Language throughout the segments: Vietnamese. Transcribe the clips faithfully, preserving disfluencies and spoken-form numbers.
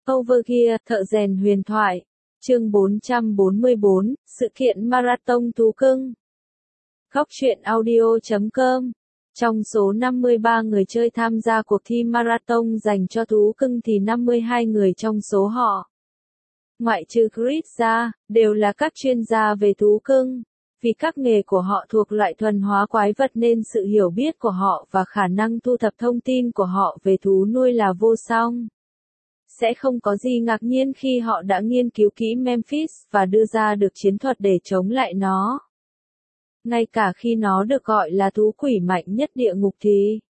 Overgear, thợ rèn huyền thoại. Chương bốn trăm bốn mươi bốn, sự kiện marathon thú cưng. Góc truyện audio chấm com. Trong số năm mươi ba người chơi tham gia cuộc thi marathon dành cho thú cưng thì năm mươi hai người trong số họ, ngoại trừ Chris ra, đều là các chuyên gia về thú cưng. Vì các nghề của họ thuộc loại thuần hóa quái vật nên sự hiểu biết của họ và khả năng thu thập thông tin của họ về thú nuôi là vô song. Sẽ không có gì ngạc nhiên khi họ đã nghiên cứu kỹ Memphis và đưa ra được chiến thuật để chống lại nó. Ngay cả khi nó được gọi là thú quỷ mạnh nhất địa ngục thì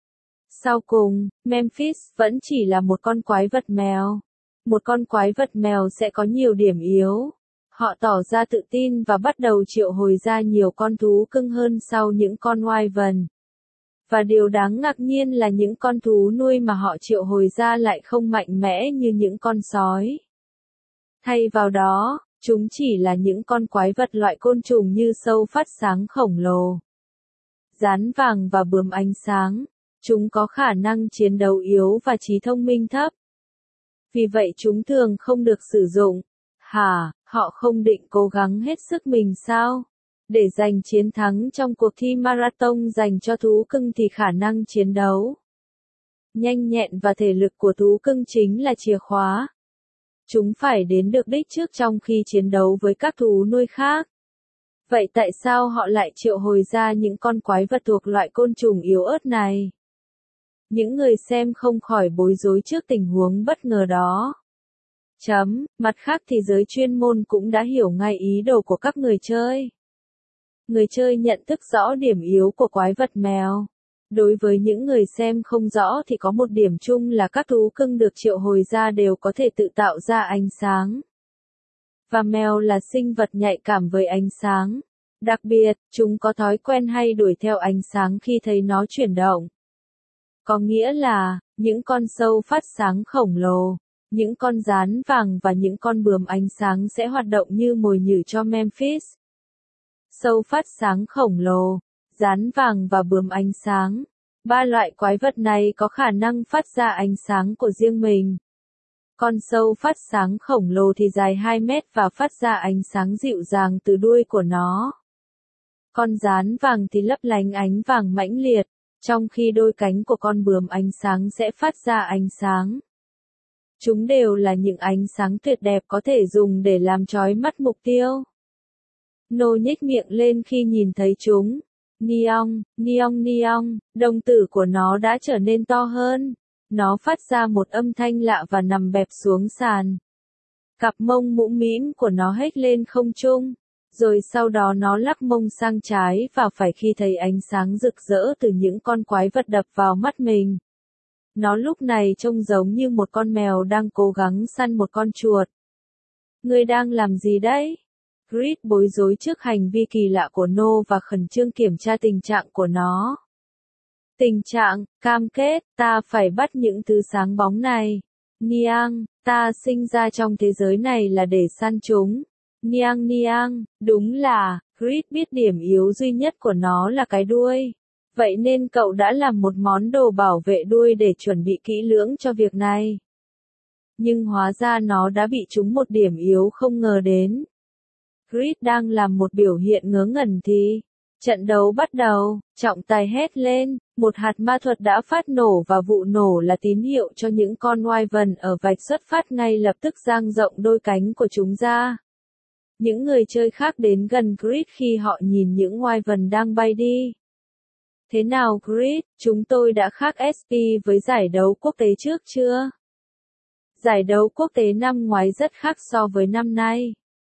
sau cùng, Memphis vẫn chỉ là một con quái vật mèo. Một con quái vật mèo sẽ có nhiều điểm yếu. Họ tỏ ra tự tin và bắt đầu triệu hồi ra nhiều con thú cưng hơn sau những con wyvern. Và điều đáng ngạc nhiên là những con thú nuôi mà họ triệu hồi ra lại không mạnh mẽ như những con sói. Thay vào đó, chúng chỉ là những con quái vật loại côn trùng như sâu phát sáng khổng lồ, rắn vàng và bướm ánh sáng. Chúng có khả năng chiến đấu yếu và trí thông minh thấp. Vì vậy chúng thường không được sử dụng. Hả, họ không định cố gắng hết sức mình sao? Để giành chiến thắng trong cuộc thi marathon dành cho thú cưng thì khả năng chiến đấu, nhanh nhẹn và thể lực của thú cưng chính là chìa khóa. Chúng phải đến được đích trước trong khi chiến đấu với các thú nuôi khác. Vậy tại sao họ lại triệu hồi ra những con quái vật thuộc loại côn trùng yếu ớt này? Những người xem không khỏi bối rối trước tình huống bất ngờ đó. Chấm, mặt khác thì giới chuyên môn cũng đã hiểu ngay ý đồ của các người chơi. Người chơi nhận thức rõ điểm yếu của quái vật mèo. Đối với những người xem không rõ thì có một điểm chung là các thú cưng được triệu hồi ra đều có thể tự tạo ra ánh sáng. Và mèo là sinh vật nhạy cảm với ánh sáng. Đặc biệt, chúng có thói quen hay đuổi theo ánh sáng khi thấy nó chuyển động. Có nghĩa là, những con sâu phát sáng khổng lồ, những con gián vàng và những con bướm ánh sáng sẽ hoạt động như mồi nhử cho Memphis. Sâu phát sáng khổng lồ, gián vàng và bướm ánh sáng. Ba loại quái vật này có khả năng phát ra ánh sáng của riêng mình. Con sâu phát sáng khổng lồ thì dài hai mét và phát ra ánh sáng dịu dàng từ đuôi của nó. Con gián vàng thì lấp lánh ánh vàng mãnh liệt, trong khi đôi cánh của con bướm ánh sáng sẽ phát ra ánh sáng. Chúng đều là những ánh sáng tuyệt đẹp có thể dùng để làm chói mắt mục tiêu. Nô nhếch miệng lên khi nhìn thấy chúng. Neon, neon neon, đồng tử của nó đã trở nên to hơn. Nó phát ra một âm thanh lạ và nằm bẹp xuống sàn. Cặp mông mũm mĩm của nó hếch lên không trung. Rồi sau đó nó lắc mông sang trái và phải khi thấy ánh sáng rực rỡ từ những con quái vật đập vào mắt mình. Nó lúc này trông giống như một con mèo đang cố gắng săn một con chuột. Ngươi đang làm gì đấy? Chris bối rối trước hành vi kỳ lạ của Nô và khẩn trương kiểm tra tình trạng của nó. Tình trạng, cam kết, ta phải bắt những thứ sáng bóng này. Niang, ta sinh ra trong thế giới này là để săn chúng. Niang niang, đúng là, Chris biết điểm yếu duy nhất của nó là cái đuôi. Vậy nên cậu đã làm một món đồ bảo vệ đuôi để chuẩn bị kỹ lưỡng cho việc này. Nhưng hóa ra nó đã bị trúng một điểm yếu không ngờ đến. Chris đang làm một biểu hiện ngớ ngẩn thì trận đấu bắt đầu, trọng tài hét lên, một hạt ma thuật đã phát nổ và vụ nổ là tín hiệu cho những con wyvern ở vạch xuất phát ngay lập tức dang rộng đôi cánh của chúng ra. Những người chơi khác đến gần Chris khi họ nhìn những wyvern đang bay đi. Thế nào Chris, chúng tôi đã khác ét pê với giải đấu quốc tế trước chưa? Giải đấu quốc tế năm ngoái rất khác so với năm nay.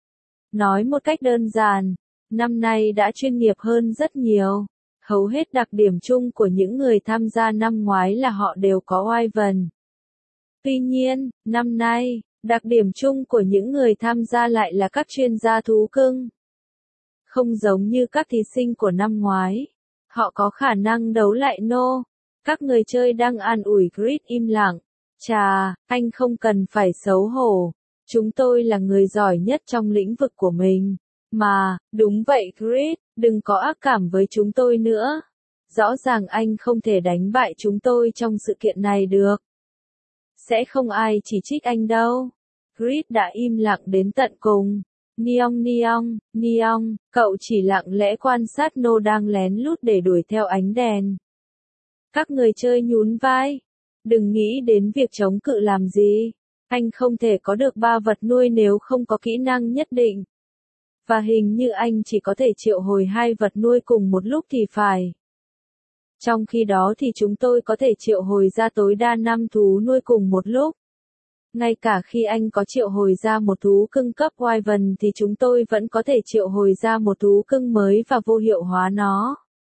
Nói một cách đơn giản, năm nay đã chuyên nghiệp hơn rất nhiều. Hầu hết đặc điểm chung của những người tham gia năm ngoái là họ đều có wyvern. Tuy nhiên, năm nay, đặc điểm chung của những người tham gia lại là các chuyên gia thú cưng. Không giống như các thí sinh của năm ngoái, họ có khả năng đấu lại Nô. Các người chơi đang an ủi Chris im lặng. Chà, anh không cần phải xấu hổ. Chúng tôi là người giỏi nhất trong lĩnh vực của mình. Mà, đúng vậy Chris, đừng có ác cảm với chúng tôi nữa. Rõ ràng anh không thể đánh bại chúng tôi trong sự kiện này được. Sẽ không ai chỉ trích anh đâu. Chris đã im lặng đến tận cùng. Neon Neon, Neon, cậu chỉ lặng lẽ quan sát No đang lén lút để đuổi theo ánh đèn. Các người chơi nhún vai. Đừng nghĩ đến việc chống cự làm gì. Anh không thể có được ba vật nuôi nếu không có kỹ năng nhất định. Và hình như anh chỉ có thể triệu hồi hai vật nuôi cùng một lúc thì phải. Trong khi đó thì chúng tôi có thể triệu hồi ra tối đa năm thú nuôi cùng một lúc. Ngay cả khi anh có triệu hồi ra một thú cưng cấp Wyvern thì chúng tôi vẫn có thể triệu hồi ra một thú cưng mới và vô hiệu hóa nó.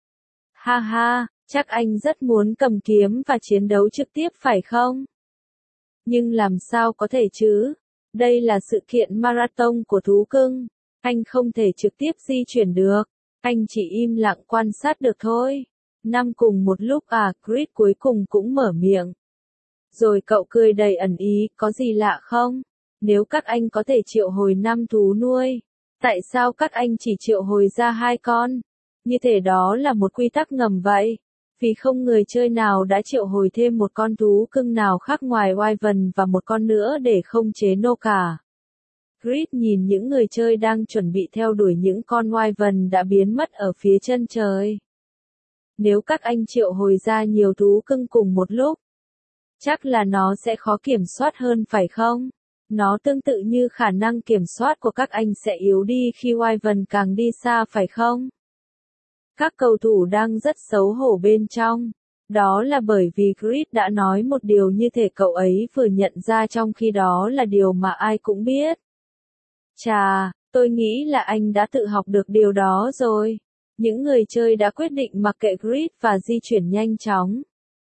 Ha ha, chắc anh rất muốn cầm kiếm và chiến đấu trực tiếp phải không? Nhưng làm sao có thể chứ? Đây là sự kiện marathon của thú cưng. Anh không thể trực tiếp di chuyển được. Anh chỉ im lặng quan sát được thôi. Năm cùng một lúc à, Chris cuối cùng cũng mở miệng. Rồi cậu cười đầy ẩn ý, có gì lạ không? Nếu các anh có thể triệu hồi năm thú nuôi, tại sao các anh chỉ triệu hồi ra hai con? Như thể đó là một quy tắc ngầm vậy. Vì không người chơi nào đã triệu hồi thêm một con thú cưng nào khác ngoài Wyvern và một con nữa để không chế No cả. Chris nhìn những người chơi đang chuẩn bị theo đuổi những con Wyvern đã biến mất ở phía chân trời. Nếu các anh triệu hồi ra nhiều thú cưng cùng một lúc, chắc là nó sẽ khó kiểm soát hơn phải không? Nó tương tự như khả năng kiểm soát của các anh sẽ yếu đi khi Wyvern càng đi xa phải không? Các cầu thủ đang rất xấu hổ bên trong. Đó là bởi vì Chris đã nói một điều như thể cậu ấy vừa nhận ra trong khi đó là điều mà ai cũng biết. Chà, tôi nghĩ là anh đã tự học được điều đó rồi. Những người chơi đã quyết định mặc kệ Chris và di chuyển nhanh chóng.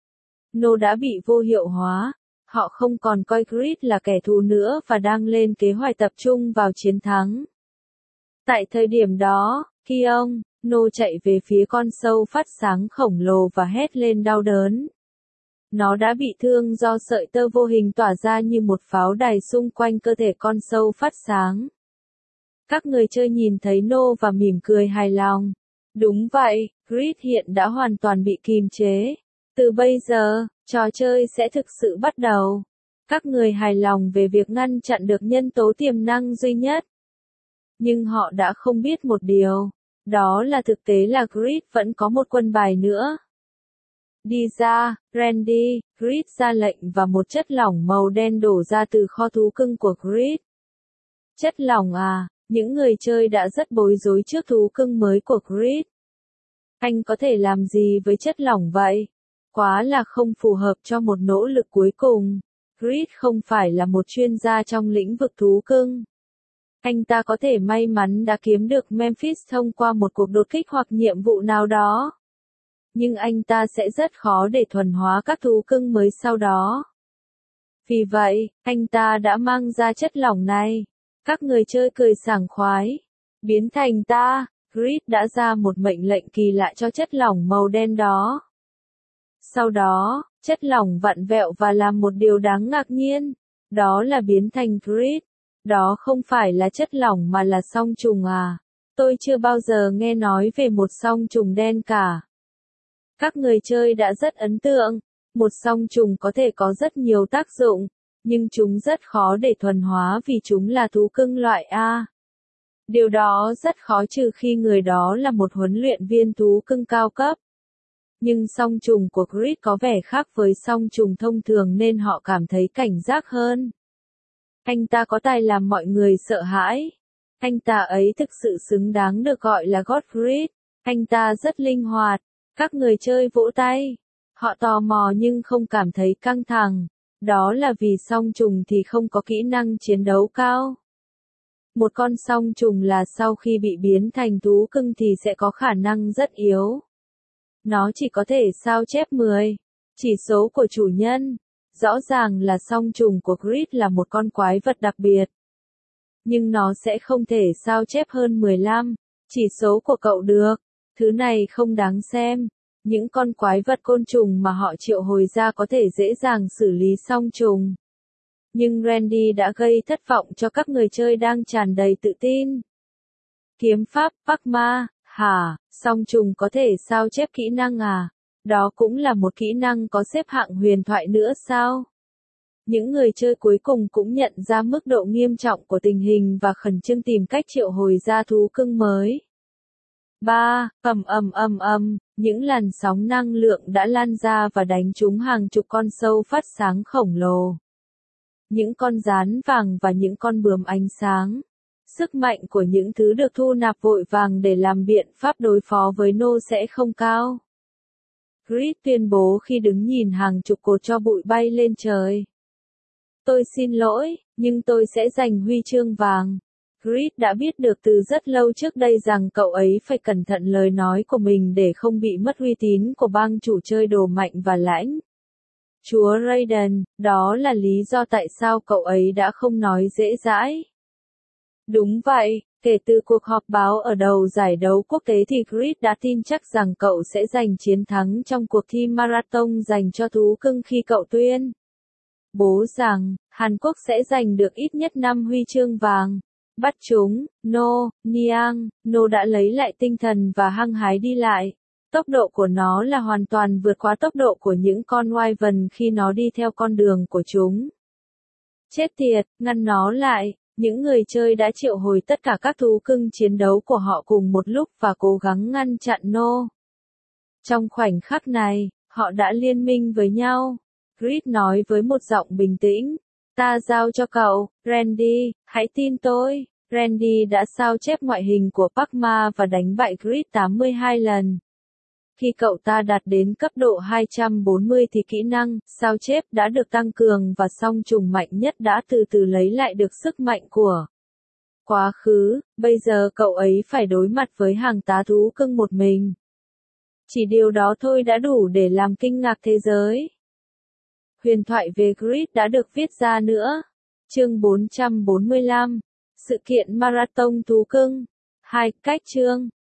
No đã bị vô hiệu hóa. Họ không còn coi Chris là kẻ thù nữa và đang lên kế hoạch tập trung vào chiến thắng. Tại thời điểm đó, khi ông, No chạy về phía con sâu phát sáng khổng lồ và hét lên đau đớn. Nó đã bị thương do sợi tơ vô hình tỏa ra như một pháo đài xung quanh cơ thể con sâu phát sáng. Các người chơi nhìn thấy No và mỉm cười hài lòng. Đúng vậy, Chris hiện đã hoàn toàn bị kìm chế. Từ bây giờ, trò chơi sẽ thực sự bắt đầu. Các người hài lòng về việc ngăn chặn được nhân tố tiềm năng duy nhất. Nhưng họ đã không biết một điều. Đó là thực tế là Chris vẫn có một quân bài nữa. Đi ra, Randy, Chris ra lệnh và một chất lỏng màu đen đổ ra từ kho thú cưng của Chris. Chất lỏng à, những người chơi đã rất bối rối trước thú cưng mới của Chris. Anh có thể làm gì với chất lỏng vậy? Quá là không phù hợp cho một nỗ lực cuối cùng. Chris không phải là một chuyên gia trong lĩnh vực thú cưng. Anh ta có thể may mắn đã kiếm được Memphis thông qua một cuộc đột kích hoặc nhiệm vụ nào đó. Nhưng anh ta sẽ rất khó để thuần hóa các thú cưng mới sau đó. Vì vậy, anh ta đã mang ra chất lỏng này. Các người chơi cười sảng khoái. Biến thành ta, Chris đã ra một mệnh lệnh kỳ lạ cho chất lỏng màu đen đó. Sau đó, chất lỏng vặn vẹo và làm một điều đáng ngạc nhiên. Đó là biến thành Chris. Đó không phải là chất lỏng mà là song trùng à. Tôi chưa bao giờ nghe nói về một song trùng đen cả. Các người chơi đã rất ấn tượng. Một song trùng có thể có rất nhiều tác dụng, nhưng chúng rất khó để thuần hóa vì chúng là thú cưng loại A. Điều đó rất khó trừ khi người đó là một huấn luyện viên thú cưng cao cấp. Nhưng song trùng của Chris có vẻ khác với song trùng thông thường nên họ cảm thấy cảnh giác hơn. Anh ta có tài làm mọi người sợ hãi. Anh ta ấy thực sự xứng đáng được gọi là Godfrey. Anh ta rất linh hoạt. Các người chơi vỗ tay. Họ tò mò nhưng không cảm thấy căng thẳng. Đó là vì song trùng thì không có kỹ năng chiến đấu cao. Một con song trùng là sau khi bị biến thành thú cưng thì sẽ có khả năng rất yếu. Nó chỉ có thể sao chép mười. Chỉ số của chủ nhân. Rõ ràng là song trùng của Chris là một con quái vật đặc biệt. Nhưng nó sẽ không thể sao chép hơn mười lăm. Chỉ số của cậu được. Thứ này không đáng xem. Những con quái vật côn trùng mà họ triệu hồi ra có thể dễ dàng xử lý song trùng. Nhưng Randy đã gây thất vọng cho các người chơi đang tràn đầy tự tin. Kiếm pháp, Pakma, hả, song trùng có thể sao chép kỹ năng à? Đó cũng là một kỹ năng có xếp hạng huyền thoại nữa sao? Những người chơi cuối cùng cũng nhận ra mức độ nghiêm trọng của tình hình và khẩn trương tìm cách triệu hồi ra thú cưng mới. ba. Ầm ầm ầm ầm, những làn sóng năng lượng đã lan ra và đánh trúng hàng chục con sâu phát sáng khổng lồ. Những con gián vàng và những con bướm ánh sáng. Sức mạnh của những thứ được thu nạp vội vàng để làm biện pháp đối phó với Nô sẽ không cao. Grid tuyên bố khi đứng nhìn hàng chục cột tro bụi bay lên trời. Tôi xin lỗi, nhưng tôi sẽ giành huy chương vàng. Grid đã biết được từ rất lâu trước đây rằng cậu ấy phải cẩn thận lời nói của mình để không bị mất uy tín của bang chủ chơi đồ mạnh và lãnh. Chúa Raiden, đó là lý do tại sao cậu ấy đã không nói dễ dãi. Đúng vậy, kể từ cuộc họp báo ở đầu giải đấu quốc tế thì Grid đã tin chắc rằng cậu sẽ giành chiến thắng trong cuộc thi marathon dành cho thú cưng khi cậu tuyên bố rằng Hàn Quốc sẽ giành được ít nhất năm huy chương vàng. Bắt chúng, No, Niang, No đã lấy lại tinh thần và hăng hái đi lại. Tốc độ của nó là hoàn toàn vượt qua tốc độ của những con Wyvern khi nó đi theo con đường của chúng. Chết tiệt, ngăn nó lại. Những người chơi đã triệu hồi tất cả các thú cưng chiến đấu của họ cùng một lúc và cố gắng ngăn chặn No. Trong khoảnh khắc này, họ đã liên minh với nhau. Grid nói với một giọng bình tĩnh. Ta giao cho cậu, Randy, hãy tin tôi. Randy đã sao chép ngoại hình của Pac-Ma và đánh bại Grid tám mươi hai lần. Khi cậu ta đạt đến cấp độ hai trăm bốn mươi thì kỹ năng sao chép đã được tăng cường và song trùng mạnh nhất đã từ từ lấy lại được sức mạnh của quá khứ. Bây giờ cậu ấy phải đối mặt với hàng tá thú cưng một mình. Chỉ điều đó thôi đã đủ để làm kinh ngạc thế giới. Huyền thoại về Grid đã được viết ra nữa. Chương bốn trăm bốn mươi lăm. Sự kiện marathon thú cưng. Hai cách chương.